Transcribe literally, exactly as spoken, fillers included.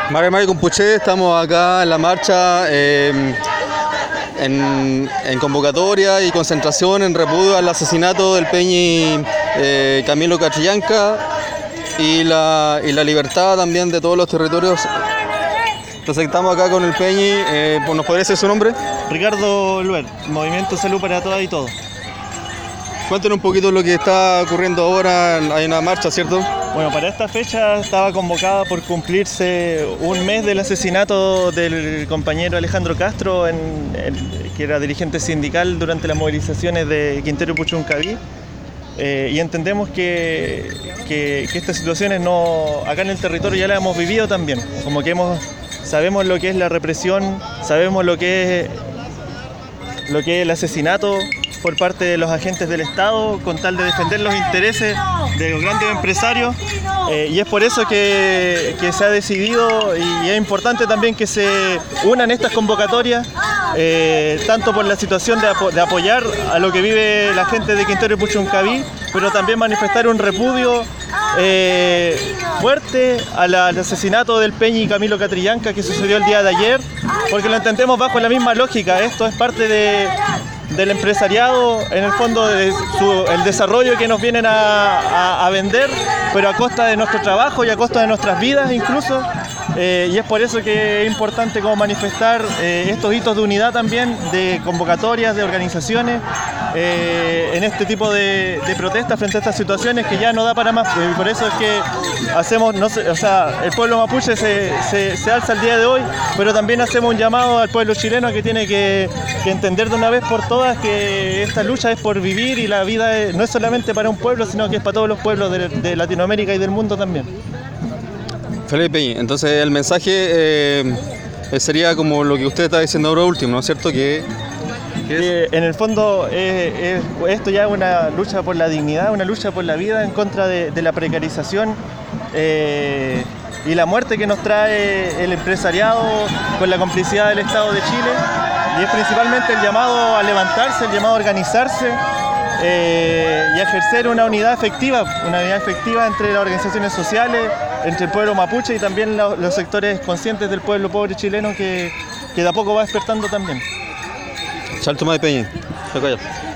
Mario Mario Compuché, estamos acá en la marcha eh, en, en convocatoria y concentración en repudio al asesinato del Peñi eh, Camilo Catrillanca y la, y la libertad también de todos los territorios. Entonces estamos acá con el Peñi, eh, ¿nos podría decir su nombre? Ricardo Luer, Movimiento Salud para Todas y Todos. Cuéntenos un poquito lo que está ocurriendo ahora, hay una marcha, ¿cierto? Bueno, para esta fecha estaba convocada por cumplirse un mes del asesinato del compañero Alejandro Castro, en, en, que era dirigente sindical durante las movilizaciones de Quintero y Puchuncaví. Eh, y entendemos que, que, que estas situaciones no, acá en el territorio ya las hemos vivido también. Como que hemos, sabemos lo que es la represión, sabemos lo que es, lo que es el asesinato por parte de los agentes del Estado con tal de defender los intereses de los grandes empresarios, eh, y es por eso que, que se ha decidido, y es importante también que se unan estas convocatorias, eh, tanto por la situación de, apo de apoyar a lo que vive la gente de Quintero y Puchuncaví, pero también manifestar un repudio eh, fuerte a la, al asesinato del Peñi Camilo Catrillanca que sucedió el día de ayer, porque lo entendemos bajo la misma lógica. Esto es parte de del empresariado, en el fondo de su, el desarrollo que nos vienen a, a, a vender, pero a costa de nuestro trabajo y a costa de nuestras vidas incluso, eh, y es por eso que es importante como manifestar eh, estos hitos de unidad también, de convocatorias, de organizaciones, eh, en este tipo de, de protestas frente a estas situaciones que ya no da para más, y por eso es que hacemos, no sé, o sea, el pueblo mapuche se, se, se alza el día de hoy, pero también hacemos un llamado al pueblo chileno que tiene que, que entender de una vez por todas que esta lucha es por vivir, y la vida es, no es solamente para un pueblo, sino que es para todos los pueblos de, de Latinoamérica y del mundo también. Felipe, entonces el mensaje eh, sería como lo que usted está diciendo ahora último, ¿no es cierto? Que, que es... en el fondo eh, eh, esto ya es una lucha por la dignidad, una lucha por la vida en contra de, de la precarización eh, y la muerte que nos trae el empresariado con la complicidad del Estado de Chile. Y es principalmente el llamado a levantarse, el llamado a organizarse eh, y a ejercer una unidad efectiva, una unidad efectiva entre las organizaciones sociales, entre el pueblo mapuche y también los, los sectores conscientes del pueblo pobre chileno que, que de a poco va despertando también. Salto más de Peña.